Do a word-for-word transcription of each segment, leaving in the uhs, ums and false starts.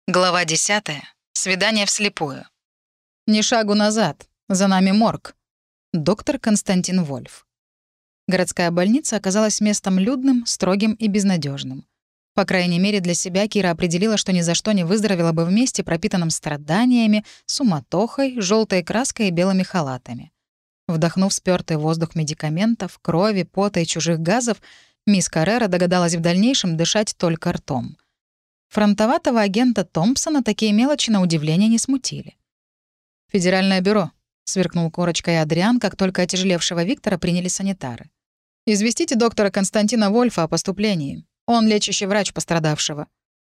Глава десятая. Свидание вслепую. «Ни шагу назад. За нами морг». Доктор Константин Вольф. Городская больница оказалась местом людным, строгим и безнадежным. По крайней мере, для себя Кира определила, что ни за что не выздоровела бы в месте, пропитанном страданиями, суматохой, желтой краской и белыми халатами. Вдохнув спёртый воздух медикаментов, крови, пота и чужих газов, мисс Каррера догадалась в дальнейшем дышать только ртом. Фронтоватого агента Томпсона такие мелочи на удивление не смутили. «Федеральное бюро», — сверкнул корочкой Адриан, как только отяжелевшего Виктора приняли санитары. «Известите доктора Константина Вольфа о поступлении. Он лечащий врач пострадавшего».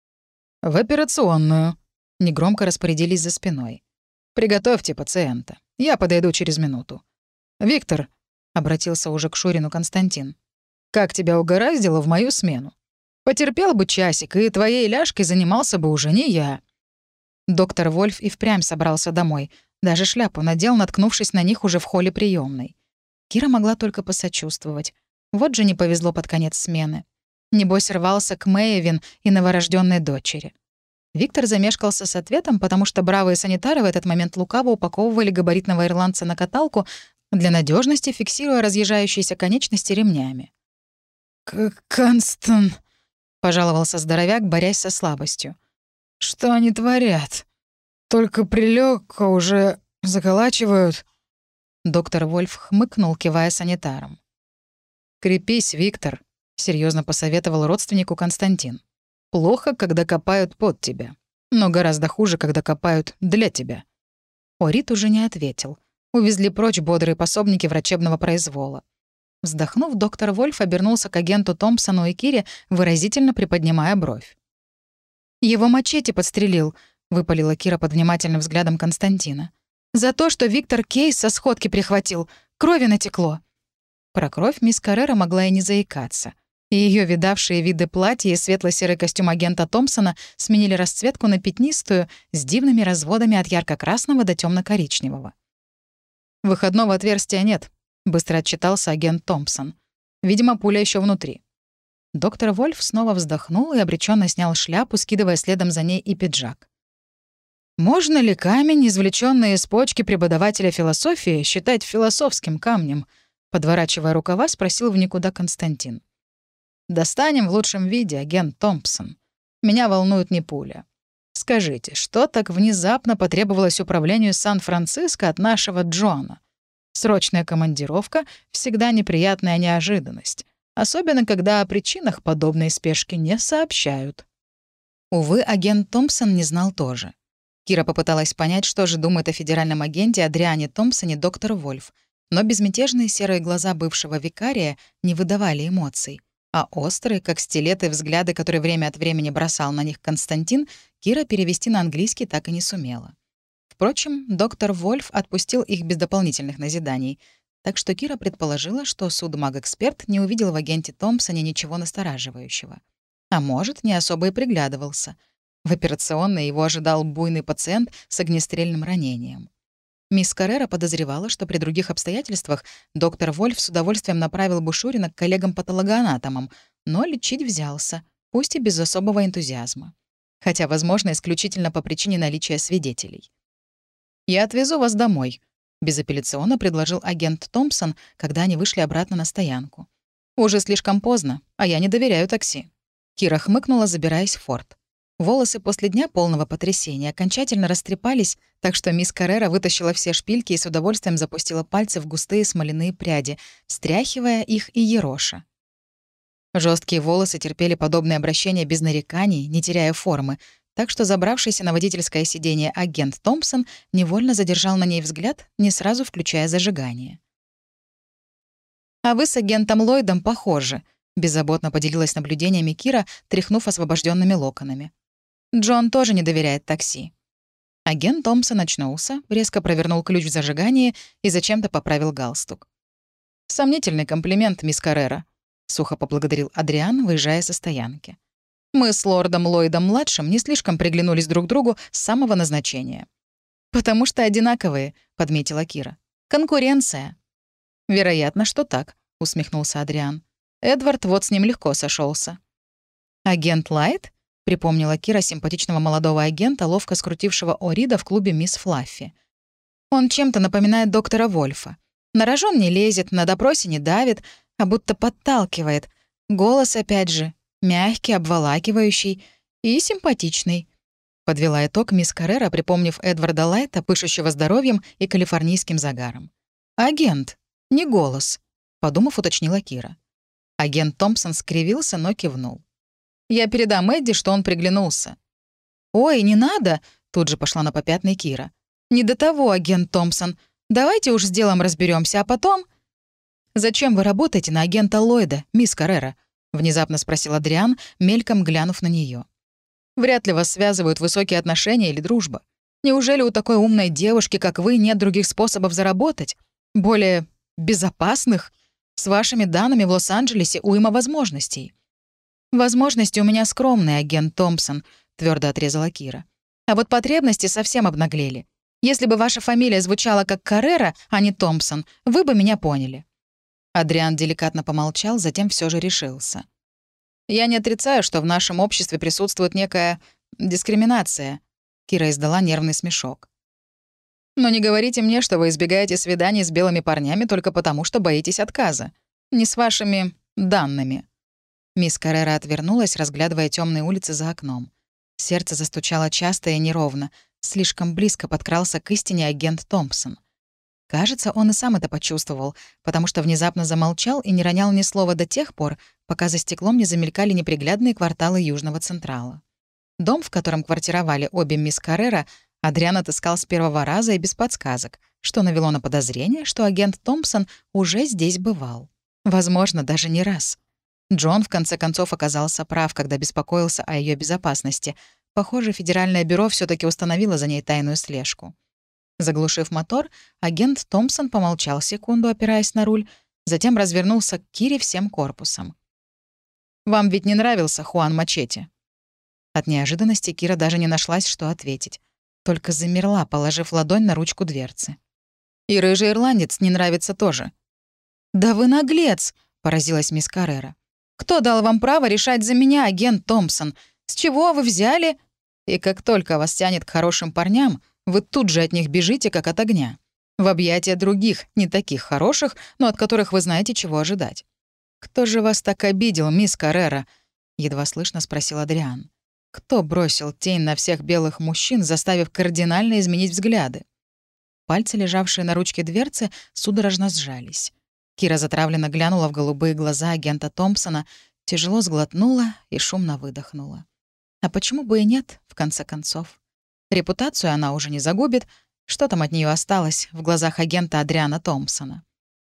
«В операционную», — негромко распорядились за спиной. «Приготовьте пациента. Я подойду через минуту». «Виктор», — обратился уже к Шурину Константин, «как тебя угораздило в мою смену? Потерпел бы часик, и твоей ляжкой занимался бы уже не я». Доктор Вольф и впрямь собрался домой. Даже шляпу надел, наткнувшись на них уже в холле приемной. Кира могла только посочувствовать. Вот же не повезло под конец смены. Небось рвался к Мэйвин и новорожденной дочери. Виктор замешкался с ответом, потому что бравые санитары в этот момент лукаво упаковывали габаритного ирландца на каталку, для надежности фиксируя разъезжающиеся конечности ремнями. «Констан...» — пожаловался здоровяк, борясь со слабостью. «Что они творят? Только прилег, а уже заколачивают». Доктор Вольф хмыкнул, кивая санитаром. «Крепись, Виктор», — серьезно посоветовал родственнику Константин. «Плохо, когда копают под тебя, но гораздо хуже, когда копают для тебя». Орит уже не ответил. Увезли прочь бодрые пособники врачебного произвола. Вздохнув, доктор Вольф обернулся к агенту Томпсону и Кире, выразительно приподнимая бровь. «Его мачете подстрелил», — выпалила Кира под внимательным взглядом Константина. «За то, что Виктор Кейс со сходки прихватил. Крови натекло». Про кровь мисс Каррера могла и не заикаться. И её видавшие виды платья и светло-серый костюм агента Томпсона сменили расцветку на пятнистую, с дивными разводами от ярко-красного до тёмно-коричневого. «Выходного отверстия нет», — быстро отчитался агент Томпсон. «Видимо, пуля ещё внутри». Доктор Вольф снова вздохнул и обреченно снял шляпу, скидывая следом за ней и пиджак. «Можно ли камень, извлечённый из почки преподавателя философии, считать философским камнем?» — подворачивая рукава, спросил в никуда Константин. «Достанем в лучшем виде, агент Томпсон. Меня волнует не пуля. Скажите, что так внезапно потребовалось управлению Сан-Франциско от нашего Джона? Срочная командировка — всегда неприятная неожиданность, особенно когда о причинах подобной спешки не сообщают». Увы, агент Томпсон не знал тоже. Кира попыталась понять, что же думает о федеральном агенте Адриане Томпсоне доктор Вольф, но безмятежные серые глаза бывшего викария не выдавали эмоций, а острые, как стилеты, взгляды, которые время от времени бросал на них Константин, Кира перевести на английский так и не сумела. Впрочем, доктор Вольф отпустил их без дополнительных назиданий, так что Кира предположила, что судмаг-эксперт не увидел в агенте Томпсоне ничего настораживающего. А может, не особо и приглядывался. В операционной его ожидал буйный пациент с огнестрельным ранением. Мисс Каррера подозревала, что при других обстоятельствах доктор Вольф с удовольствием направил бы Шурина к коллегам-патологоанатомам, но лечить взялся, пусть и без особого энтузиазма. Хотя, возможно, исключительно по причине наличия свидетелей. «Я отвезу вас домой», — безапелляционно предложил агент Томпсон, когда они вышли обратно на стоянку. «Уже слишком поздно, а я не доверяю такси». Кира хмыкнула, забираясь в форт. Волосы после дня полного потрясения окончательно растрепались, так что мисс Каррера вытащила все шпильки и с удовольствием запустила пальцы в густые смоляные пряди, встряхивая их и ероша. Жесткие волосы терпели подобное обращение без нареканий, не теряя формы, так что забравшийся на водительское сиденье агент Томпсон невольно задержал на ней взгляд, не сразу включая зажигание. «А вы с агентом Ллойдом похожи», — беззаботно поделилась наблюдениями Кира, тряхнув освобожденными локонами. «Джон тоже не доверяет такси». Агент Томпсон очнулся, резко провернул ключ в зажигании и зачем-то поправил галстук. «Сомнительный комплимент, мисс Каррера», — сухо поблагодарил Адриан, выезжая со стоянки. «Мы с лордом Ллойдом-младшим не слишком приглянулись друг другу с самого назначения». «Потому что одинаковые», — подметила Кира. «Конкуренция». «Вероятно, что так», — усмехнулся Адриан. «Эдвард вот с ним легко сошелся. «Агент Лайт?» — припомнила Кира симпатичного молодого агента, ловко скрутившего Орида в клубе «Мисс Флаффи». «Он чем-то напоминает доктора Вольфа. На рожон не лезет, на допросе не давит, а будто подталкивает. Голос, опять же, мягкий, обволакивающий и симпатичный». Подвела итог мисс Каррера, припомнив Эдварда Лайта, пышущего здоровьем и калифорнийским загаром. «Агент, не голос», — подумав, уточнила Кира. Агент Томпсон скривился, но кивнул. «Я передам Эдди, что он приглянулся». «Ой, не надо!» — тут же пошла на попятный Кира. «Не до того, агент Томпсон. Давайте уж с делом разберемся, а потом...» «Зачем вы работаете на агента Ллойда, мисс Каррера?» — внезапно спросил Адриан, мельком глянув на нее. «Вряд ли вас связывают высокие отношения или дружба. Неужели у такой умной девушки, как вы, нет других способов заработать? Более безопасных? С вашими данными в Лос-Анджелесе уйма возможностей». «Возможности у меня скромные, агент Томпсон», — твердо отрезала Кира. «А вот потребности совсем обнаглели. Если бы ваша фамилия звучала как Каррера, а не Томпсон, вы бы меня поняли». Адриан деликатно помолчал, затем все же решился. «Я не отрицаю, что в нашем обществе присутствует некая дискриминация». Кира издала нервный смешок. «Но не говорите мне, что вы избегаете свиданий с белыми парнями только потому, что боитесь отказа. Не с вашими данными». Мисс Каррера отвернулась, разглядывая темные улицы за окном. Сердце застучало часто и неровно. Слишком близко подкрался к истине агент Томпсон. Кажется, он и сам это почувствовал, потому что внезапно замолчал и не ронял ни слова до тех пор, пока за стеклом не замелькали неприглядные кварталы Южного Централа. Дом, в котором квартировали обе мисс Каррера, Адриан отыскал с первого раза и без подсказок, что навело на подозрение, что агент Томпсон уже здесь бывал. Возможно, даже не раз. Джон, в конце концов, оказался прав, когда беспокоился о ее безопасности. Похоже, Федеральное бюро все таки установило за ней тайную слежку. Заглушив мотор, агент Томпсон помолчал секунду, опираясь на руль, затем развернулся к Кире всем корпусом. «Вам ведь не нравился Хуан Мачете?» От неожиданности Кира даже не нашлась, что ответить. Только замерла, положив ладонь на ручку дверцы. «И рыжий ирландец не нравится тоже». «Да вы наглец!» — поразилась мисс Каррера. «Кто дал вам право решать за меня, агент Томпсон? С чего вы взяли?» «И как только вас тянет к хорошим парням, вы тут же от них бежите, как от огня. В объятия других, не таких хороших, но от которых вы знаете, чего ожидать». «Кто же вас так обидел, мисс Каррера?» — едва слышно спросил Адриан. «Кто бросил тень на всех белых мужчин, заставив кардинально изменить взгляды?» Пальцы, лежавшие на ручке дверцы, судорожно сжались. Кира затравленно глянула в голубые глаза агента Томпсона, тяжело сглотнула и шумно выдохнула. А почему бы и нет, в конце концов? Репутацию она уже не загубит. Что там от нее осталось в глазах агента Адриана Томпсона?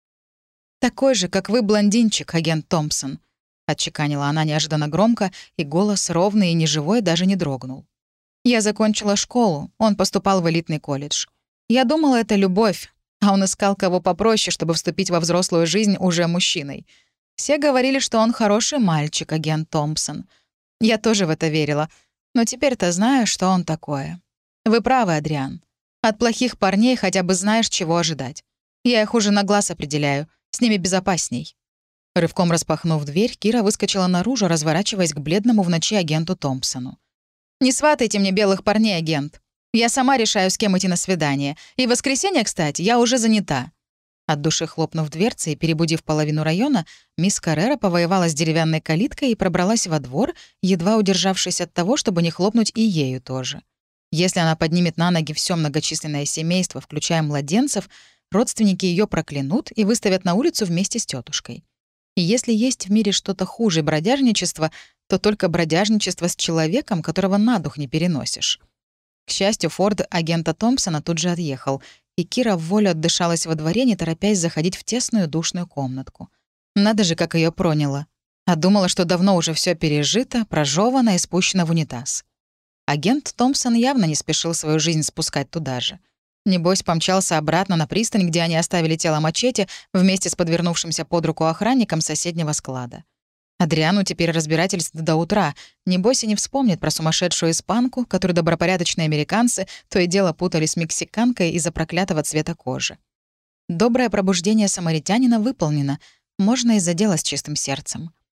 «Такой же, как вы, блондинчик, агент Томпсон», — отчеканила она неожиданно громко, и голос ровный и неживой даже не дрогнул. «Я закончила школу, он поступал в элитный колледж. Я думала, это любовь, а он искал кого попроще, чтобы вступить во взрослую жизнь уже мужчиной. Все говорили, что он хороший мальчик, агент Томпсон. Я тоже в это верила, но теперь-то знаю, что он такое. Вы правы, Адриан. От плохих парней хотя бы знаешь, чего ожидать. Я их уже на глаз определяю, с ними безопасней». Рывком распахнув дверь, Кира выскочила наружу, разворачиваясь к бледному в ночи агенту Томпсону. «Не сватайте мне белых парней, агент. Я сама решаю, с кем идти на свидание. И в воскресенье, кстати, я уже занята». От души хлопнув дверцей и перебудив половину района, мисс Каррера повоевала с деревянной калиткой и пробралась во двор, едва удержавшись от того, чтобы не хлопнуть и ею тоже. Если она поднимет на ноги все многочисленное семейство, включая младенцев, родственники ее проклянут и выставят на улицу вместе с тетушкой. И если есть в мире что-то хуже бродяжничества, то только бродяжничество с человеком, которого на дух не переносишь. К счастью, Форд агента Томпсона тут же отъехал, и Кира в волю отдышалась во дворе, не торопясь заходить в тесную душную комнатку. Надо же, как ее проняло. А думала, что давно уже все пережито, прожевано и спущено в унитаз. Агент Томпсон явно не спешил свою жизнь спускать туда же. Небось, помчался обратно на пристань, где они оставили тело Мачете вместе с подвернувшимся под руку охранником соседнего склада. Адриану теперь разбирательств до утра. Небось, и не вспомнит про сумасшедшую испанку, которую добропорядочные американцы то и дело путали с мексиканкой из-за проклятого цвета кожи. Доброе пробуждение самаритянина выполнено. Можно и за дело с чистым сердцем.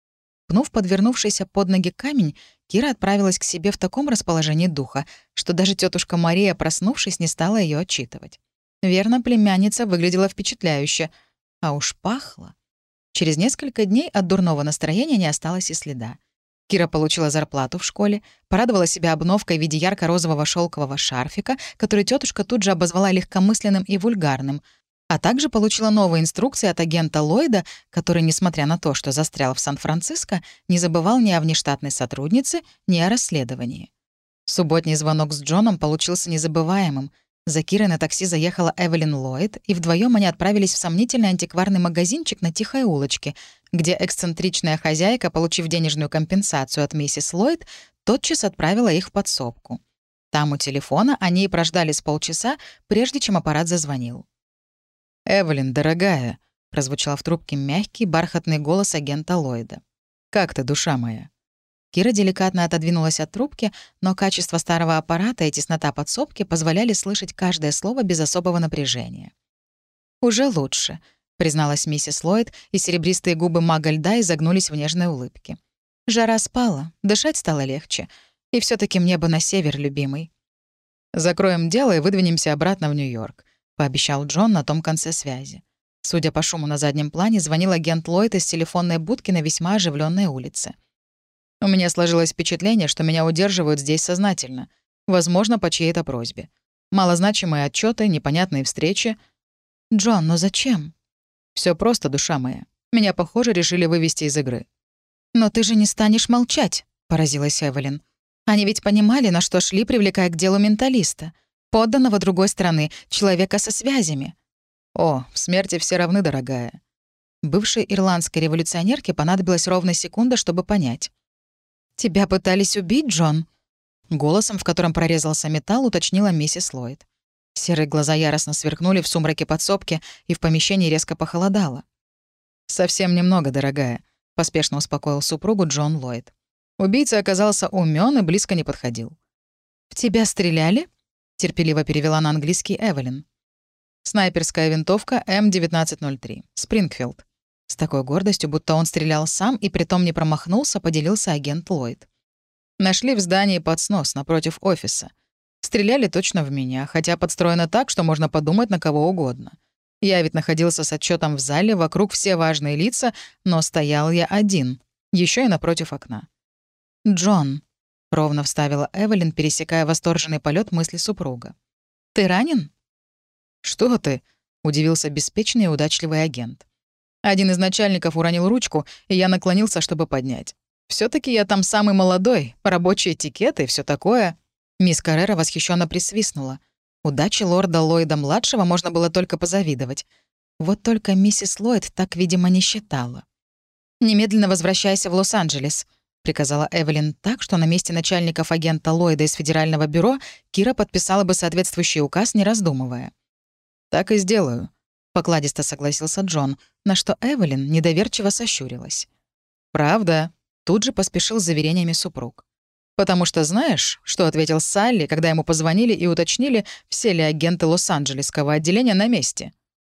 Пнув подвернувшийся под ноги камень, Кира отправилась к себе в таком расположении духа, что даже тетушка Мария, проснувшись, не стала ее отчитывать. Верно, племянница выглядела впечатляюще, а уж пахло. Через несколько дней от дурного настроения не осталось и следа. Кира получила зарплату в школе, порадовала себя обновкой в виде ярко-розового шелкового шарфика, который тетушка тут же обозвала легкомысленным и вульгарным, а также получила новые инструкции от агента Ллойда, который, несмотря на то, что застрял в Сан-Франциско, не забывал ни о внештатной сотруднице, ни о расследовании. Субботний звонок с Джоном получился незабываемым. За Кирой на такси заехала Эвелин Ллойд, и вдвоем они отправились в сомнительный антикварный магазинчик на тихой улочке, где эксцентричная хозяйка, получив денежную компенсацию от миссис Ллойд, тотчас отправила их в подсобку. Там у телефона они и прождали с полчаса, прежде чем аппарат зазвонил. «Эвелин, дорогая», — прозвучал в трубке мягкий, бархатный голос агента Ллойда. «Как ты, душа моя?» Кира деликатно отодвинулась от трубки, но качество старого аппарата и теснота подсобки позволяли слышать каждое слово без особого напряжения. «Уже лучше», — призналась миссис Ллойд, и серебристые губы мага льда изогнулись в нежной улыбке. «Жара спала, дышать стало легче. И все таки мне бы на север, любимый». «Закроем дело и выдвинемся обратно в Нью-Йорк», — пообещал Джон на том конце связи. Судя по шуму на заднем плане, звонил агент Ллойд из телефонной будки на весьма оживленной улице. «У меня сложилось впечатление, что меня удерживают здесь сознательно. Возможно, по чьей-то просьбе. Малозначимые отчеты, непонятные встречи». «Джон, но зачем?» Все просто, душа моя. Меня, похоже, решили вывести из игры». «Но ты же не станешь молчать», — поразилась Эвелин. «Они ведь понимали, на что шли, привлекая к делу менталиста. Подданного другой страны, человека со связями». «О, в смерти все равны, дорогая». Бывшей ирландской революционерке понадобилась ровно секунда, чтобы понять. «Тебя пытались убить, Джон?» Голосом, в котором прорезался металл, уточнила миссис Ллойд. Серые глаза яростно сверкнули в сумраке подсобки, и в помещении резко похолодало. «Совсем немного, дорогая», — поспешно успокоил супругу Джон Ллойд. Убийца оказался умён и близко не подходил. «В тебя стреляли?» — терпеливо перевела на английский Эвелин. «Снайперская винтовка эм девятнадцать ноль три. Спрингфилд». С такой гордостью, будто он стрелял сам и притом не промахнулся, поделился агент Ллойд. Нашли в здании под снос напротив офиса. Стреляли точно в меня, хотя подстроено так, что можно подумать на кого угодно. Я ведь находился с отчетом в зале, вокруг все важные лица, но стоял я один, еще и напротив окна. «Джон», — ровно вставила Эвелин, пересекая восторженный полет мысли супруга. «Ты ранен?» «Что ты?» — удивился беспечный и удачливый агент. Один из начальников уронил ручку, и я наклонился, чтобы поднять. все таки я там самый молодой, рабочий этикет и все такое». Мисс Каррера восхищенно присвистнула. Удачи лорда Ллойда-младшего можно было только позавидовать. Вот только миссис Ллойд так, видимо, не считала. «Немедленно возвращайся в Лос-Анджелес», — приказала Эвелин так, что на месте начальников агента Ллойда из Федерального бюро Кира подписала бы соответствующий указ, не раздумывая. «Так и сделаю», — покладисто согласился Джон, на что Эвелин недоверчиво сощурилась. «Правда?» — тут же поспешил с заверениями супруг. «Потому что знаешь, что ответил Салли, когда ему позвонили и уточнили, все ли агенты Лос-Анджелесского отделения на месте?»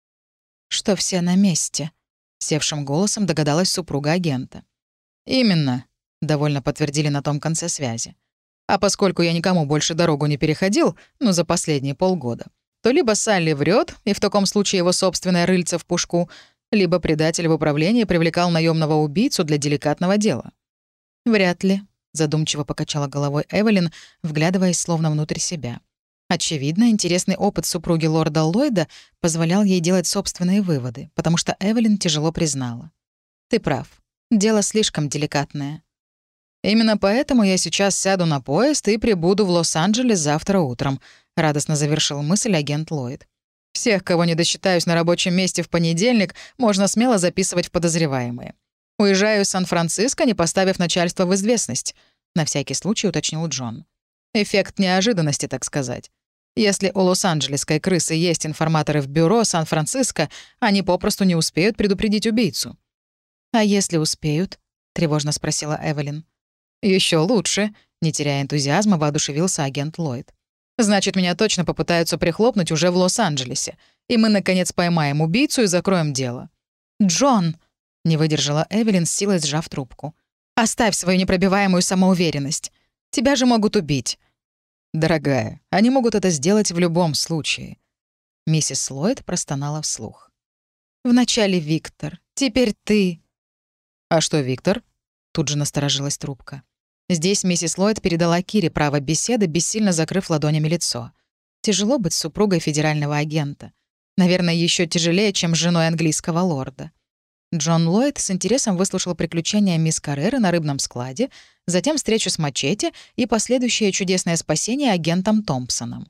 «Что все на месте?» — севшим голосом догадалась супруга агента. «Именно», — довольно подтвердили на том конце связи. «А поскольку я никому больше дорогу не переходил, ну, за последние полгода, то либо Салли врет, и в таком случае его собственное рыльце в пушку, либо предатель в управлении привлекал наемного убийцу для деликатного дела». «Вряд ли», — задумчиво покачала головой Эвелин, вглядываясь словно внутрь себя. Очевидно, интересный опыт супруги лорда Ллойда позволял ей делать собственные выводы, потому что Эвелин тяжело признала. «Ты прав. Дело слишком деликатное». «Именно поэтому я сейчас сяду на поезд и прибуду в Лос-Анджелес завтра утром», — радостно завершил мысль агент Ллойд. «Всех, кого не досчитаюсь на рабочем месте в понедельник, можно смело записывать в подозреваемые. Уезжаю из Сан-Франциско, не поставив начальство в известность», — на всякий случай уточнил Джон. «Эффект неожиданности, так сказать. Если у лос-анджелесской крысы есть информаторы в бюро Сан-Франциско, они попросту не успеют предупредить убийцу». «А если успеют?» — тревожно спросила Эвелин. Еще лучше», — не теряя энтузиазма, воодушевился агент Ллойд. «Значит, меня точно попытаются прихлопнуть уже в Лос-Анджелесе, и мы, наконец, поймаем убийцу и закроем дело». «Джон!» — не выдержала Эвелин, с силой сжав трубку. Оставь свою непробиваемую самоуверенность. Тебя же могут убить». «Дорогая, они могут это сделать в любом случае». Миссис Ллойд простонала вслух. «Вначале Виктор, теперь ты». «А что Виктор?» Тут же насторожилась трубка. Здесь миссис Ллойд передала Кире право беседы, бессильно закрыв ладонями лицо. Тяжело быть супругой федерального агента. Наверное, еще тяжелее, чем с женой английского лорда. Джон Ллойд с интересом выслушал приключения мисс Карреры на рыбном складе, затем встречу с Мачете и последующее чудесное спасение агентом Томпсоном.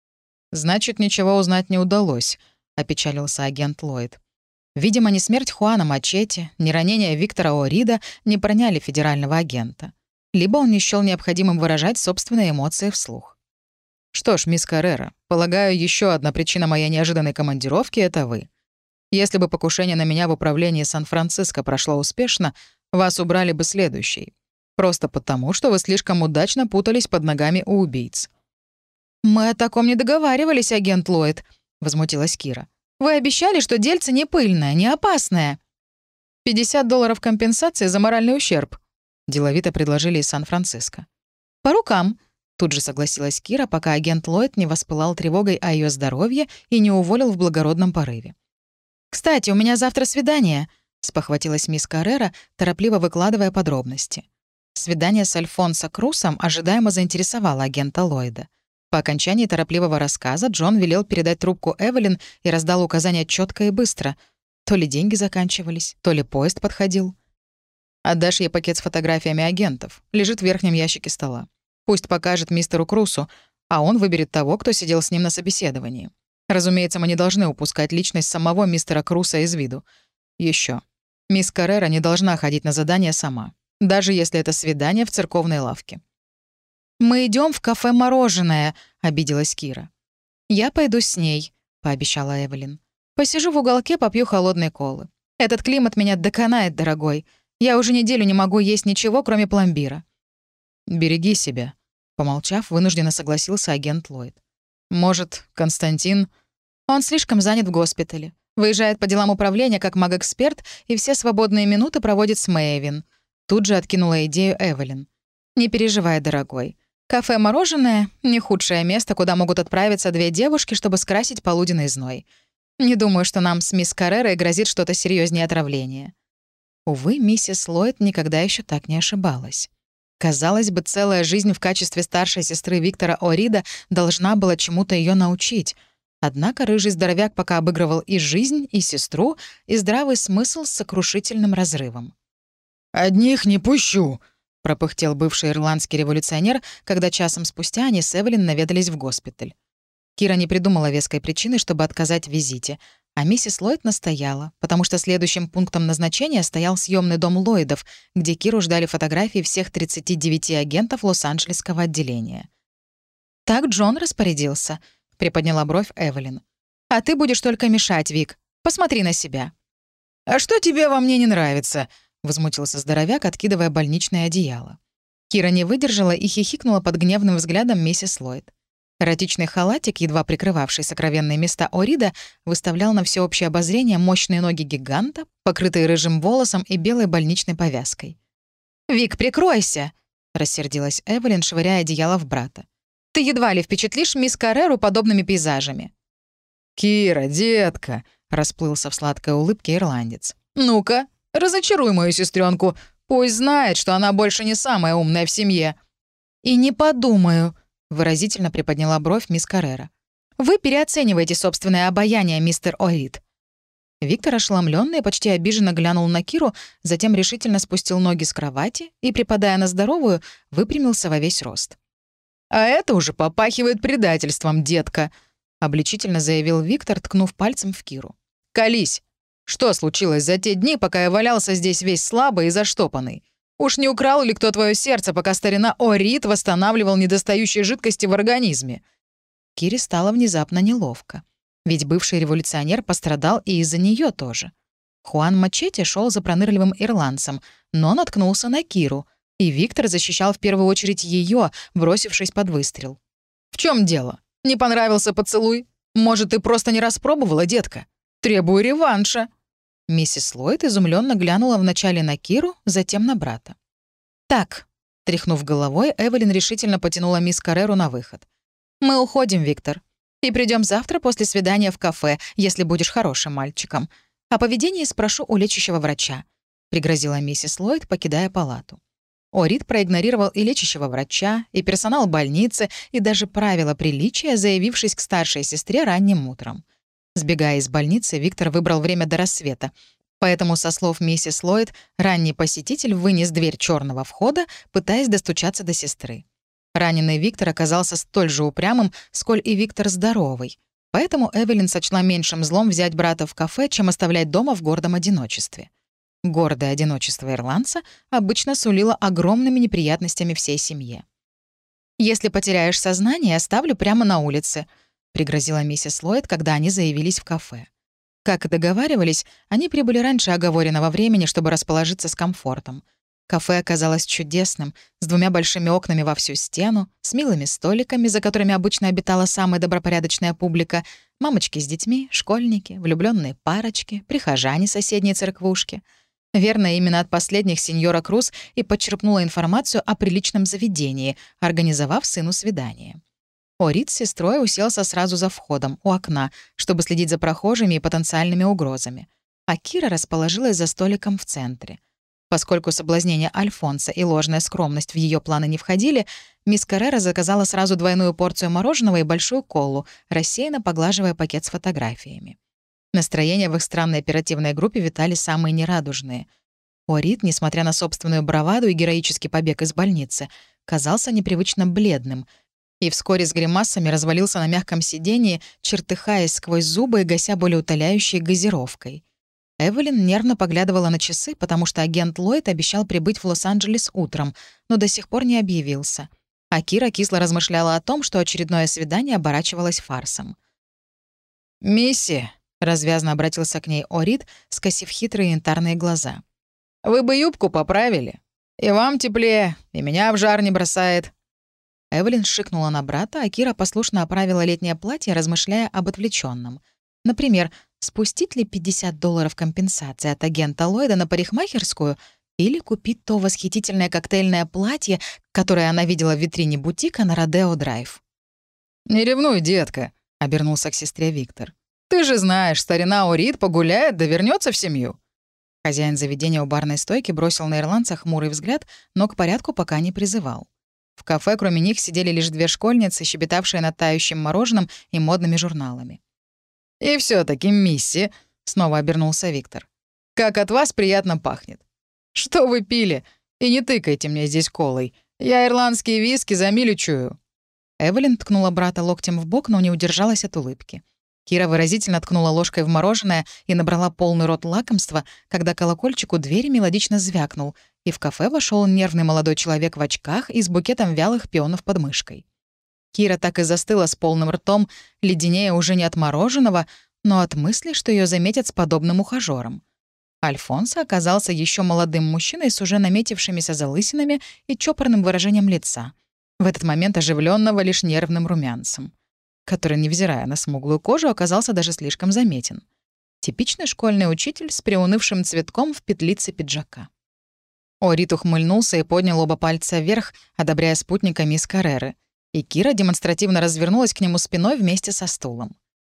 «Значит, ничего узнать не удалось», — опечалился агент Ллойд. Видимо, ни смерть Хуана Мачете, ни ранение Виктора О'Рида не проняли федерального агента. Либо он не счёл необходимым выражать собственные эмоции вслух. «Что ж, мисс Каррера, полагаю, еще одна причина моей неожиданной командировки — это вы. Если бы покушение на меня в управлении Сан-Франциско прошло успешно, вас убрали бы следующий. Просто потому, что вы слишком удачно путались под ногами у убийц». «Мы о таком не договаривались, агент Ллойд», — возмутилась Кира. «Вы обещали, что дельце не пыльное, не опасное». пятьдесят долларов компенсации за моральный ущерб», — деловито предложили из Сан-Франциско. «По рукам», — тут же согласилась Кира, пока агент Ллойд не воспылал тревогой о ее здоровье и не уволил в благородном порыве. «Кстати, у меня завтра свидание», — спохватилась мисс Каррера, торопливо выкладывая подробности. Свидание с Альфонсо Крусом ожидаемо заинтересовало агента Ллойда. По окончании торопливого рассказа Джон велел передать трубку Эвелин и раздал указания четко и быстро. То ли деньги заканчивались, то ли поезд подходил. «Отдашь ей пакет с фотографиями агентов. Лежит в верхнем ящике стола. Пусть покажет мистеру Крусу, а он выберет того, кто сидел с ним на собеседовании. Разумеется, мы не должны упускать личность самого мистера Круса из виду. Еще. Мисс Каррера не должна ходить на задание сама, даже если это свидание в церковной лавке». «Мы идем в кафе «Мороженое», — обиделась Кира. «Я пойду с ней», — пообещала Эвелин. «Посижу в уголке, попью холодной колы. Этот климат меня доконает, дорогой. Я уже неделю не могу есть ничего, кроме пломбира». «Береги себя», — помолчав, вынужденно согласился агент Ллойд. «Может, Константин...» «Он слишком занят в госпитале. Выезжает по делам управления как маг-эксперт и все свободные минуты проводит с Мэйвин». Тут же откинула идею Эвелин. «Не переживай, дорогой. Кафе «Мороженое» — не худшее место, куда могут отправиться две девушки, чтобы скрасить полуденный зной. Не думаю, что нам с мисс Каррерой грозит что-то серьезнее отравления». Увы, миссис Ллойд никогда еще так не ошибалась. Казалось бы, целая жизнь в качестве старшей сестры Виктора О'Рида должна была чему-то ее научить. Однако рыжий здоровяк пока обыгрывал и жизнь, и сестру, и здравый смысл с сокрушительным разрывом. «Одних не пущу», — пропыхтел бывший ирландский революционер, когда часом спустя они с Эвелин наведались в госпиталь. Кира не придумала веской причины, чтобы отказать в визите, а миссис Ллойд настояла, потому что следующим пунктом назначения стоял съемный дом Ллойдов, где Киру ждали фотографии всех тридцати девяти агентов Лос-Анджелесского отделения. «Так Джон распорядился», — приподняла бровь Эвелин. «А ты будешь только мешать, Вик. Посмотри на себя». «А что тебе во мне не нравится?» — возмутился здоровяк, откидывая больничное одеяло. Кира не выдержала и хихикнула под гневным взглядом миссис Ллойд. Эротичный халатик, едва прикрывавший сокровенные места О'Рида, выставлял на всеобщее обозрение мощные ноги гиганта, покрытые рыжим волосом и белой больничной повязкой. «Вик, прикройся!» — рассердилась Эвелин, швыряя одеяло в брата. «Ты едва ли впечатлишь мисс Карреру подобными пейзажами». «Кира, детка!» — расплылся в сладкой улыбке ирландец. «Ну-ка, разочаруй мою сестренку. Пусть знает, что она больше не самая умная в семье». «И не подумаю», — выразительно приподняла бровь мисс Каррера. «Вы переоцениваете собственное обаяние, мистер О'Рид». Виктор, ошеломлённый, почти обиженно глянул на Киру, затем решительно спустил ноги с кровати и, припадая на здоровую, выпрямился во весь рост. «А это уже попахивает предательством, детка», — обличительно заявил Виктор, ткнув пальцем в Киру. «Колись! Что случилось за те дни, пока я валялся здесь весь слабый и заштопанный? Уж не украл ли кто твое сердце, пока старина О'Рид восстанавливал недостающие жидкости в организме?» Кире стало внезапно неловко. Ведь бывший революционер пострадал и из-за нее тоже. Хуан Мачете шел за пронырливым ирландцем, но наткнулся на Киру, и Виктор защищал в первую очередь ее, бросившись под выстрел. «В чем дело? Не понравился поцелуй? Может, ты просто не распробовала, детка? Требую реванша». Миссис Ллойд изумленно глянула вначале на Киру, затем на брата. «Так», — тряхнув головой, Эвелин решительно потянула мисс Карреру на выход. «Мы уходим, Виктор. И придем завтра после свидания в кафе, если будешь хорошим мальчиком. О поведении спрошу у лечащего врача», — пригрозила миссис Ллойд, покидая палату. Орид проигнорировал и лечащего врача, и персонал больницы, и даже правила приличия, заявившись к старшей сестре ранним утром. Сбегая из больницы, Виктор выбрал время до рассвета. Поэтому, со слов миссис Ллойд, ранний посетитель вынес дверь черного входа, пытаясь достучаться до сестры. Раненый Виктор оказался столь же упрямым, сколь и Виктор здоровый. Поэтому Эвелин сочла меньшим злом взять брата в кафе, чем оставлять дома в гордом одиночестве. Гордое одиночество ирландца обычно сулило огромными неприятностями всей семье. «Если потеряешь сознание, оставлю прямо на улице», — пригрозила миссис Ллойд, когда они заявились в кафе. Как и договаривались, они прибыли раньше оговоренного времени, чтобы расположиться с комфортом. Кафе оказалось чудесным, с двумя большими окнами во всю стену, с милыми столиками, за которыми обычно обитала самая добропорядочная публика, мамочки с детьми, школьники, влюбленные парочки, прихожане соседней церквушки. Верно, именно от последних сеньора Круз и подчерпнула информацию о приличном заведении, организовав сыну свидание. Орид с сестрой уселся сразу за входом, у окна, чтобы следить за прохожими и потенциальными угрозами. А Кира расположилась за столиком в центре. Поскольку соблазнение Альфонса и ложная скромность в ее планы не входили, мисс Каррера заказала сразу двойную порцию мороженого и большую колу, рассеянно поглаживая пакет с фотографиями. Настроения в их странной оперативной группе витали самые нерадужные. Орид, несмотря на собственную браваду и героический побег из больницы, казался непривычно бледным и вскоре с гримасами развалился на мягком сидении, чертыхаясь сквозь зубы и гася болеутоляющей газировкой. Эвелин нервно поглядывала на часы, потому что агент Ллойд обещал прибыть в Лос-Анджелес утром, но до сих пор не объявился. А Кира кисло размышляла о том, что очередное свидание оборачивалось фарсом. «Мисси», — развязно обратился к ней Орид, скосив хитрые янтарные глаза, «вы бы юбку поправили. И вам теплее, и меня в жар не бросает». Эвелин шикнула на брата, а Кира послушно оправила летнее платье, размышляя об отвлеченном. Например, спустить ли пятьдесят долларов компенсации от агента Ллойда на парикмахерскую или купить то восхитительное коктейльное платье, которое она видела в витрине бутика на Родео-драйв. «Не ревнуй, детка», — обернулся к сестре Виктор. «Ты же знаешь, старина Орид погуляет да вернется в семью». Хозяин заведения у барной стойки бросил на ирландца хмурый взгляд, но к порядку пока не призывал. В кафе кроме них сидели лишь две школьницы, щебетавшие над тающим мороженым и модными журналами. «И все таки мисси», — снова обернулся Виктор, «как от вас приятно пахнет. Что вы пили? И не тыкайте мне здесь колой. Я ирландские виски за милю чую». Эвелин ткнула брата локтем в бок, но не удержалась от улыбки. Кира выразительно ткнула ложкой в мороженое и набрала полный рот лакомства, когда колокольчик у двери мелодично звякнул, и в кафе вошел нервный молодой человек в очках и с букетом вялых пионов под мышкой. Кира так и застыла с полным ртом, леденея уже не от мороженого, но от мысли, что ее заметят с подобным ухажёром. Альфонсо оказался еще молодым мужчиной с уже наметившимися залысинами и чопорным выражением лица, в этот момент оживленного лишь нервным румянцем, который, невзирая на смуглую кожу, оказался даже слишком заметен. Типичный школьный учитель с приунывшим цветком в петлице пиджака. Орид ухмыльнулся и поднял оба пальца вверх, одобряя спутника мисс Карреры, и Кира демонстративно развернулась к нему спиной вместе со стулом.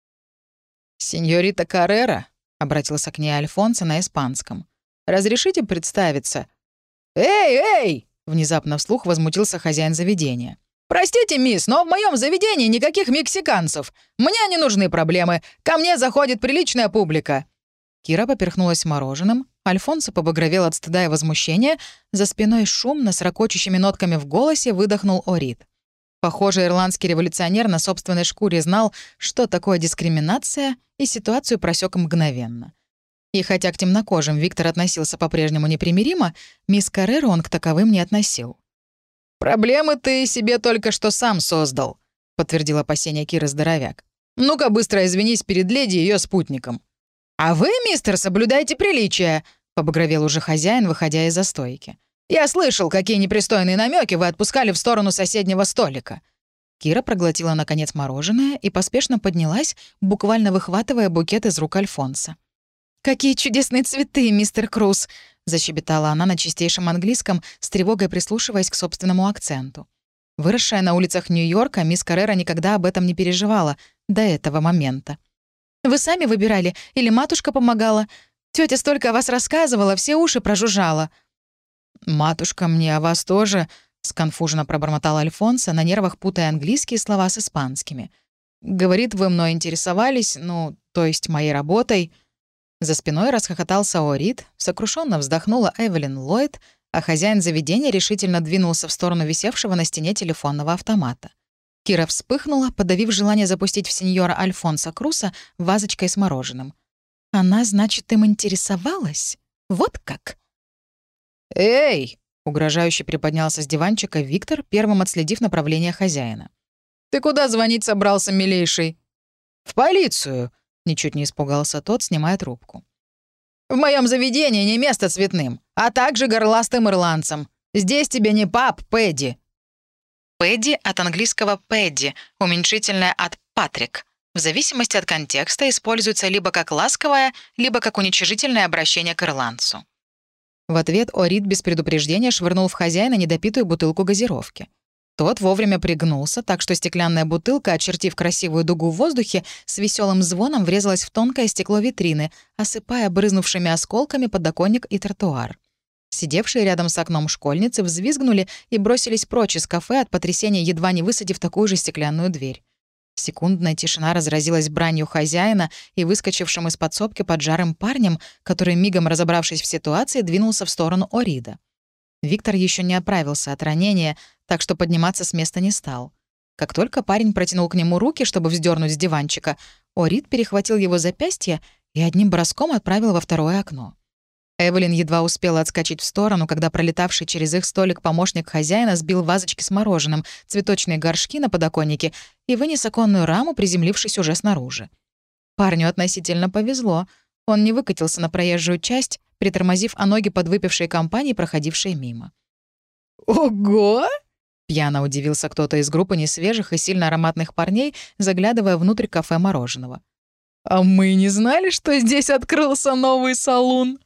«Сеньорита Каррера», — обратился к ней Альфонсо на испанском, — «разрешите представиться?» «Эй, эй!» — внезапно вслух возмутился хозяин заведения. «Простите, мисс, но в моем заведении никаких мексиканцев. Мне не нужны проблемы. Ко мне заходит приличная публика». Кира поперхнулась мороженым, Альфонсо побагровел от стыда и возмущения, за спиной шумно, с ракочущими нотками в голосе выдохнул Орид. Похоже, ирландский революционер на собственной шкуре знал, что такое дискриминация, и ситуацию просек мгновенно. И хотя к темнокожим Виктор относился по-прежнему непримиримо, мисс Карреру он к таковым не относил. «Проблемы ты себе только что сам создал», — подтвердил опасение Киры здоровяк. «Ну-ка быстро извинись перед леди и ее спутником». «А вы, мистер, соблюдайте приличия», — побагровел уже хозяин, выходя из-за стойки. «Я слышал, какие непристойные намеки вы отпускали в сторону соседнего столика». Кира проглотила, наконец, мороженое и поспешно поднялась, буквально выхватывая букет из рук Альфонса. «Какие чудесные цветы, мистер Круз!» — защебетала она на чистейшем английском, с тревогой прислушиваясь к собственному акценту. Выросшая на улицах Нью-Йорка, мисс Каррера никогда об этом не переживала до этого момента. «Вы сами выбирали или матушка помогала? Тётя столько о вас рассказывала, все уши прожужжала». «Матушка мне о вас тоже», — сконфуженно пробормотал Альфонсо, на нервах путая английские слова с испанскими. «Говорит, вы мной интересовались, ну, то есть моей работой». За спиной расхохотался Орид, сокрушенно вздохнула Эвелин Ллойд, а хозяин заведения решительно двинулся в сторону висевшего на стене телефонного автомата. Кира вспыхнула, подавив желание запустить в сеньора Альфонсо Круса вазочкой с мороженым. «Она, значит, им интересовалась? Вот как?» «Эй!» — угрожающе приподнялся с диванчика Виктор, первым отследив направление хозяина. «Ты куда звонить собрался, милейший?» «В полицию!» — ничуть не испугался тот, снимая трубку. «В моем заведении не место цветным, а также горластым ирландцам. Здесь тебе не паб, Пэдди». Пэдди от английского «пэдди», уменьшительное от «патрик». В зависимости от контекста используется либо как ласковое, либо как уничижительное обращение к ирландцу. В ответ Орид без предупреждения швырнул в хозяина недопитую бутылку газировки. Тот вовремя пригнулся, так что стеклянная бутылка, очертив красивую дугу в воздухе, с веселым звоном врезалась в тонкое стекло витрины, осыпая брызнувшими осколками подоконник и тротуар. Сидевшие рядом с окном школьницы взвизгнули и бросились прочь из кафе от потрясения, едва не высадив такую же стеклянную дверь. Секундная тишина разразилась бранью хозяина и выскочившим из подсобки поджарым парнем, который, мигом разобравшись в ситуации, двинулся в сторону Орида. Виктор еще не оправился от ранения, так что подниматься с места не стал. Как только парень протянул к нему руки, чтобы вздернуть с диванчика, Орид перехватил его запястье и одним броском отправил во второе окно. Эвелин едва успела отскочить в сторону, когда пролетавший через их столик помощник хозяина сбил вазочки с мороженым, цветочные горшки на подоконнике и вынес оконную раму, приземлившись уже снаружи. Парню относительно повезло. Он не выкатился на проезжую часть, притормозив о ноги подвыпившей компании, проходившей мимо. «Ого!» — пьяно удивился кто-то из группы несвежих и сильно ароматных парней, заглядывая внутрь кафе мороженого. «А мы не знали, что здесь открылся новый салун?»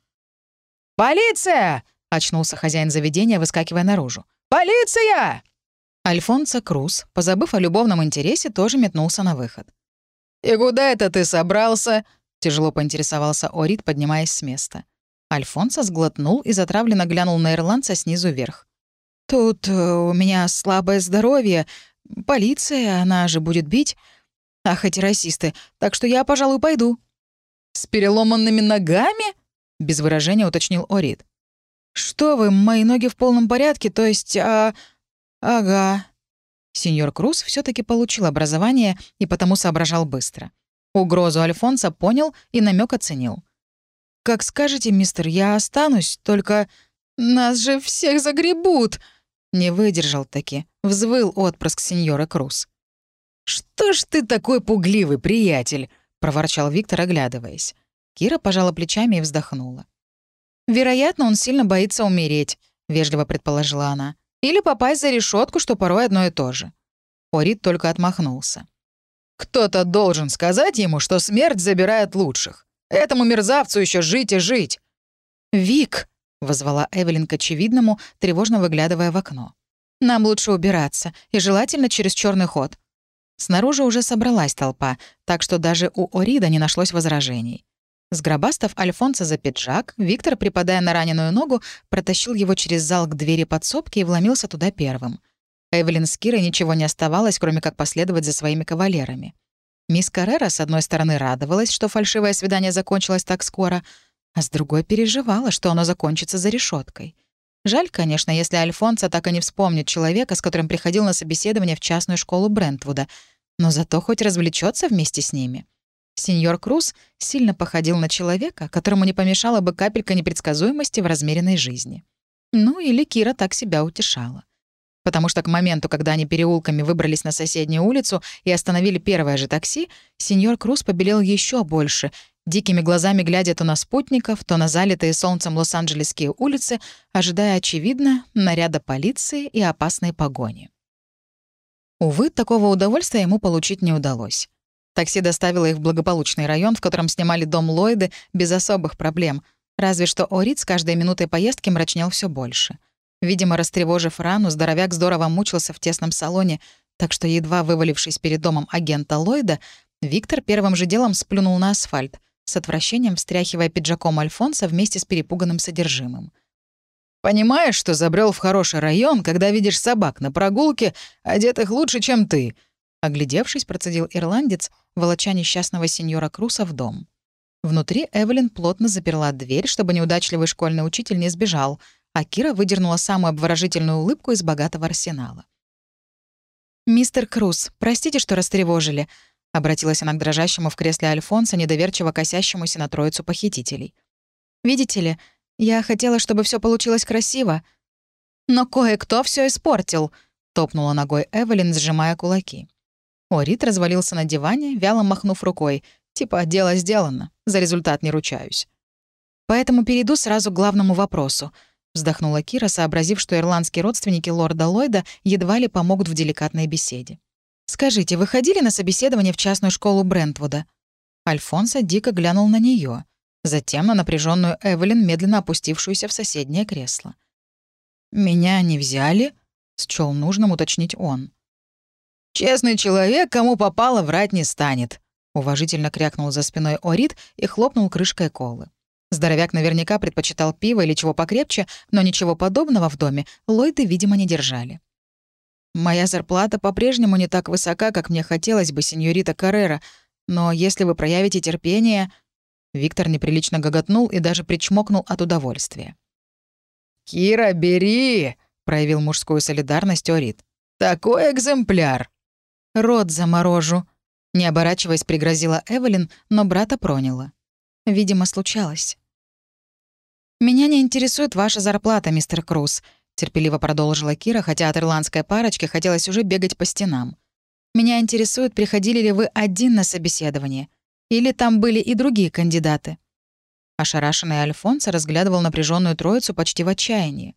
«Полиция!» — очнулся хозяин заведения, выскакивая наружу. «Полиция!» Альфонсо Крус, позабыв о любовном интересе, тоже метнулся на выход. «И куда это ты собрался?» — тяжело поинтересовался Орид, поднимаясь с места. Альфонсо сглотнул и затравленно глянул на ирландца снизу вверх. «Тут э, у меня слабое здоровье. Полиция, она же будет бить. Ах, эти расисты. Так что я, пожалуй, пойду». «С переломанными ногами?» — без выражения уточнил Орид. «Что вы, мои ноги в полном порядке, то есть... А... Ага». Сеньор Круз все таки получил образование и потому соображал быстро. Угрозу Альфонсо понял и намек оценил. «Как скажете, мистер, я останусь, только нас же всех загребут!» Не выдержал таки, взвыл отпрыск сеньора Круз. «Что ж ты такой пугливый, приятель?» — проворчал Виктор, оглядываясь. Кира пожала плечами и вздохнула. «Вероятно, он сильно боится умереть», — вежливо предположила она. «Или попасть за решетку, что порой одно и то же». Орид только отмахнулся. «Кто-то должен сказать ему, что смерть забирает лучших. Этому мерзавцу еще жить и жить». «Вик», — возвала Эвелин к очевидному, тревожно выглядывая в окно. «Нам лучше убираться, и желательно через черный ход». Снаружи уже собралась толпа, так что даже у Орида не нашлось возражений. Сгробастав Альфонсо за пиджак, Виктор, припадая на раненую ногу, протащил его через зал к двери подсобки и вломился туда первым. Эвелин с Кирой ничего не оставалось, кроме как последовать за своими кавалерами. Мисс Каррера, с одной стороны, радовалась, что фальшивое свидание закончилось так скоро, а с другой переживала, что оно закончится за решеткой. Жаль, конечно, если Альфонсо так и не вспомнит человека, с которым приходил на собеседование в частную школу Брентвуда, но зато хоть развлечется вместе с ними. Сеньор Круз сильно походил на человека, которому не помешала бы капелька непредсказуемости в размеренной жизни. Ну, или Кира так себя утешала. Потому что к моменту, когда они переулками выбрались на соседнюю улицу и остановили первое же такси, сеньор Круз побелел еще больше, дикими глазами глядя то на спутников, то на залитые солнцем лос-анджелесские улицы, ожидая, очевидно, наряда полиции и опасной погони. Увы, такого удовольствия ему получить не удалось. Такси доставило их в благополучный район, в котором снимали дом Ллойды без особых проблем. Разве что Орид с каждой минутой поездки мрачнел все больше. Видимо, растревожив рану, здоровяк здорово мучился в тесном салоне, так что, едва вывалившись перед домом агента Ллойда, Виктор первым же делом сплюнул на асфальт, с отвращением встряхивая пиджаком Альфонса вместе с перепуганным содержимым. «Понимаешь, что забрел в хороший район, когда видишь собак на прогулке, одетых лучше, чем ты?» Оглядевшись, процедил ирландец, волоча несчастного сеньора Круса в дом. Внутри Эвелин плотно заперла дверь, чтобы неудачливый школьный учитель не сбежал, а Кира выдернула самую обворожительную улыбку из богатого арсенала. «Мистер Круз, простите, что растревожили», — обратилась она к дрожащему в кресле Альфонса, недоверчиво косящемуся на троицу похитителей. «Видите ли, я хотела, чтобы все получилось красиво. Но кое-кто все испортил», — топнула ногой Эвелин, сжимая кулаки. Орид развалился на диване, вяло махнув рукой. Типа «дело сделано, за результат не ручаюсь». «Поэтому перейду сразу к главному вопросу», — вздохнула Кира, сообразив, что ирландские родственники лорда Ллойда едва ли помогут в деликатной беседе. «Скажите, вы ходили на собеседование в частную школу Брентвуда?» Альфонсо дико глянул на нее, затем на напряженную Эвелин, медленно опустившуюся в соседнее кресло. «Меня не взяли?» — счёл нужным уточнить он. «Честный человек, кому попало, врать не станет», — уважительно крякнул за спиной Орид и хлопнул крышкой колы. Здоровяк наверняка предпочитал пиво или чего покрепче, но ничего подобного в доме Ллойды, видимо, не держали. «Моя зарплата по-прежнему не так высока, как мне хотелось бы, сеньорита Каррера, но если вы проявите терпение...» Виктор неприлично гоготнул и даже причмокнул от удовольствия. «Кира, бери!» — проявил мужскую солидарность Орид. «Такой экземпляр!» «Рот заморожу», — не оборачиваясь, пригрозила Эвелин, но брата проняла. Видимо, случалось. «Меня не интересует ваша зарплата, мистер Круз», — терпеливо продолжила Кира, хотя от ирландской парочки хотелось уже бегать по стенам. «Меня интересует, приходили ли вы один на собеседование, или там были и другие кандидаты». Ошарашенный Альфонсо разглядывал напряженную троицу почти в отчаянии.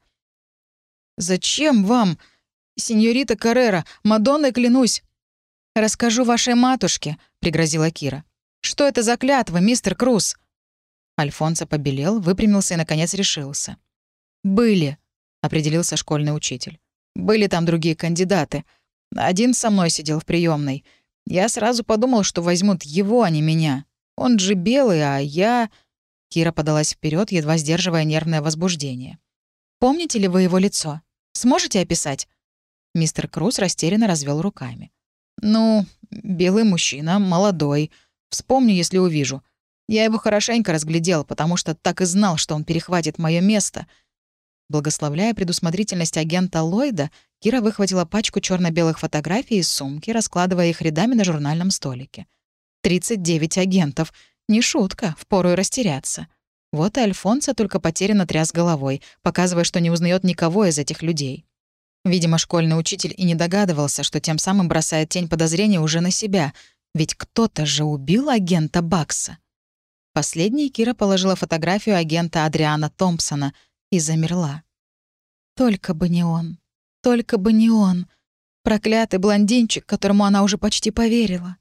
«Зачем вам, сеньорита Каррера, Мадонной клянусь?» «Расскажу вашей матушке», — пригрозила Кира. «Что это за клятва, мистер Круз?» Альфонсо побелел, выпрямился и, наконец, решился. «Были», — определился школьный учитель. «Были там другие кандидаты. Один со мной сидел в приемной. Я сразу подумал, что возьмут его, а не меня. Он же белый, а я...» Кира подалась вперед, едва сдерживая нервное возбуждение. «Помните ли вы его лицо? Сможете описать?» Мистер Круз растерянно развел руками. «Ну, белый мужчина, молодой. Вспомню, если увижу. Я его хорошенько разглядел, потому что так и знал, что он перехватит мое место». Благословляя предусмотрительность агента Ллойда, Кира выхватила пачку черно белых фотографий из сумки, раскладывая их рядами на журнальном столике. «тридцать девять агентов. Не шутка, впору и растеряться». Вот и Альфонсо только потерянно тряс головой, показывая, что не узнает никого из этих людей. Видимо, школьный учитель и не догадывался, что тем самым бросает тень подозрения уже на себя, ведь кто-то же убил агента Бакса. Последней Кира положила фотографию агента Адриана Томпсона и замерла. Только бы не он, только бы не он. Проклятый блондинчик, которому она уже почти поверила.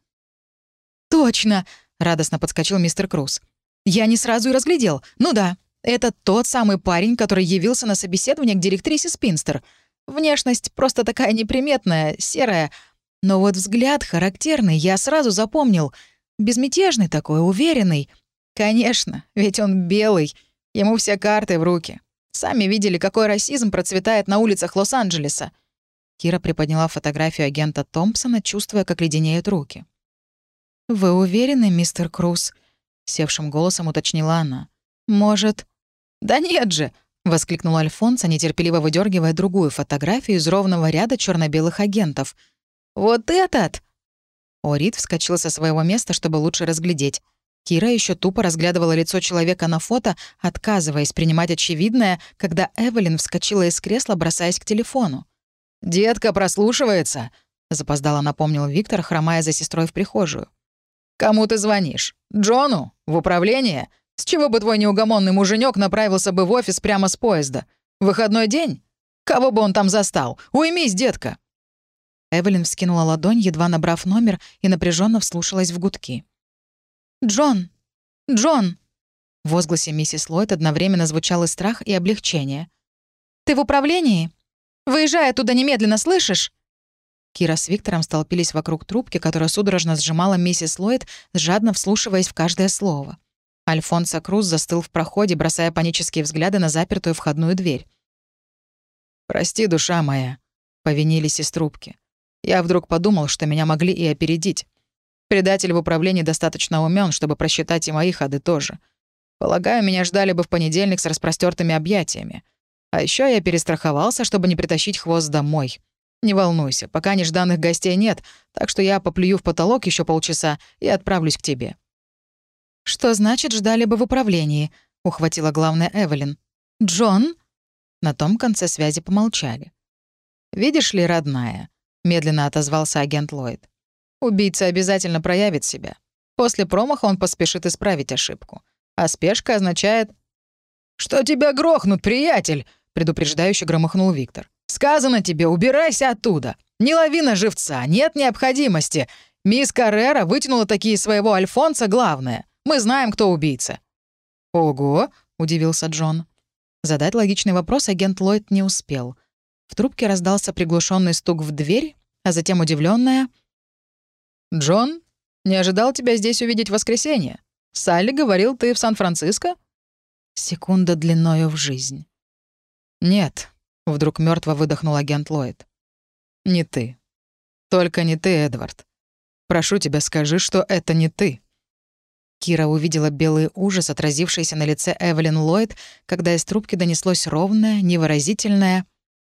«Точно!» — радостно подскочил мистер Круз. «Я не сразу и разглядел. Ну да, это тот самый парень, который явился на собеседование к директрисе Спинстер. Внешность просто такая неприметная, серая. Но вот взгляд характерный, я сразу запомнил. Безмятежный такой, уверенный. Конечно, ведь он белый. Ему все карты в руки. Сами видели, какой расизм процветает на улицах Лос-Анджелеса». Кира приподняла фотографию агента Томпсона, чувствуя, как леденеют руки. «Вы уверены, мистер Круз?» — севшим голосом уточнила она. «Может...» «Да нет же!» — воскликнул Альфонсо, нетерпеливо выдергивая другую фотографию из ровного ряда черно-белых агентов. «Вот этот!» Орид вскочил со своего места, чтобы лучше разглядеть. Кира еще тупо разглядывала лицо человека на фото, отказываясь принимать очевидное, когда Эвелин вскочила из кресла, бросаясь к телефону. «Детка прослушивается», — запоздало напомнил Виктор, хромая за сестрой в прихожую. «Кому ты звонишь? Джону? В управление? С чего бы твой неугомонный муженек направился бы в офис прямо с поезда? Выходной день? Кого бы он там застал? Уймись, детка!» Эвелин вскинула ладонь, едва набрав номер, и напряженно вслушалась в гудки. «Джон! Джон!» В возгласе миссис Ллойд одновременно звучал и страх, и облегчение. «Ты в управлении? Выезжай оттуда немедленно, слышишь?» Кира с Виктором столпились вокруг трубки, которая судорожно сжимала миссис Ллойд, жадно вслушиваясь в каждое слово. Альфонсо Круз застыл в проходе, бросая панические взгляды на запертую входную дверь. «Прости, душа моя», — повинились из трубки. «Я вдруг подумал, что меня могли и опередить. Предатель в управлении достаточно умен, чтобы просчитать и мои ходы тоже. Полагаю, меня ждали бы в понедельник с распростертыми объятиями. А еще я перестраховался, чтобы не притащить хвост домой. Не волнуйся, пока нежданных гостей нет, так что я поплюю в потолок еще полчаса и отправлюсь к тебе». «Что значит, ждали бы в управлении?» — ухватила главная Эвелин. «Джон?» На том конце связи помолчали. «Видишь ли, родная», — медленно отозвался агент Ллойд, «убийца обязательно проявит себя. После промаха он поспешит исправить ошибку. А спешка означает...» «Что тебя грохнут, приятель?» — предупреждающе громыхнул Виктор. «Сказано тебе, убирайся оттуда. Не лови на живца, нет необходимости. Мисс Каррера вытянула такие своего Альфонса, главное. Мы знаем, кто убийца». «Ого!» — удивился Джон. Задать логичный вопрос агент Ллойд не успел. В трубке раздался приглушенный стук в дверь, а затем удивленная: «Джон, не ожидал тебя здесь увидеть в воскресенье. Салли говорил, ты в Сан-Франциско?» Секунда длиною в жизнь. «Нет», — вдруг мертво выдохнул агент Ллойд. «Не ты. Только не ты, Эдвард. Прошу тебя, скажи, что это не ты». Кира увидела белый ужас, отразившийся на лице Эвелин Ллойд, когда из трубки донеслось ровное, невыразительное: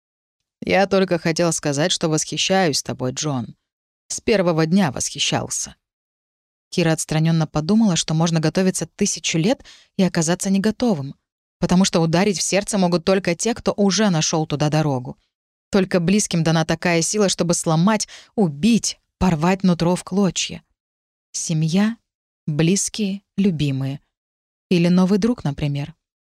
«Я только хотел сказать, что восхищаюсь тобой, Джон. С первого дня восхищался». Кира отстраненно подумала, что можно готовиться тысячу лет и оказаться не готовым, потому что ударить в сердце могут только те, кто уже нашел туда дорогу. Только близким дана такая сила, чтобы сломать, убить, порвать нутро в клочья. Семья, близкие, любимые. Или новый друг, например.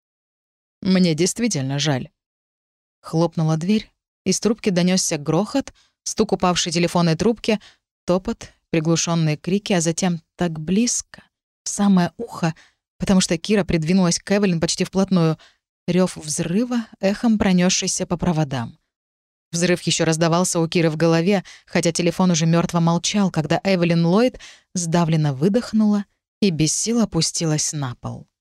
«Мне действительно жаль». Хлопнула дверь, из трубки донесся грохот, стук упавшей телефонной трубки, топот, приглушенные крики, а затем так близко, в самое ухо, потому что Кира придвинулась к Эвелин почти вплотную, рев взрыва, эхом пронесшийся по проводам. Взрыв еще раздавался у Киры в голове, хотя телефон уже мертво молчал, когда Эвелин Ллойд сдавленно выдохнула и без сил опустилась на пол.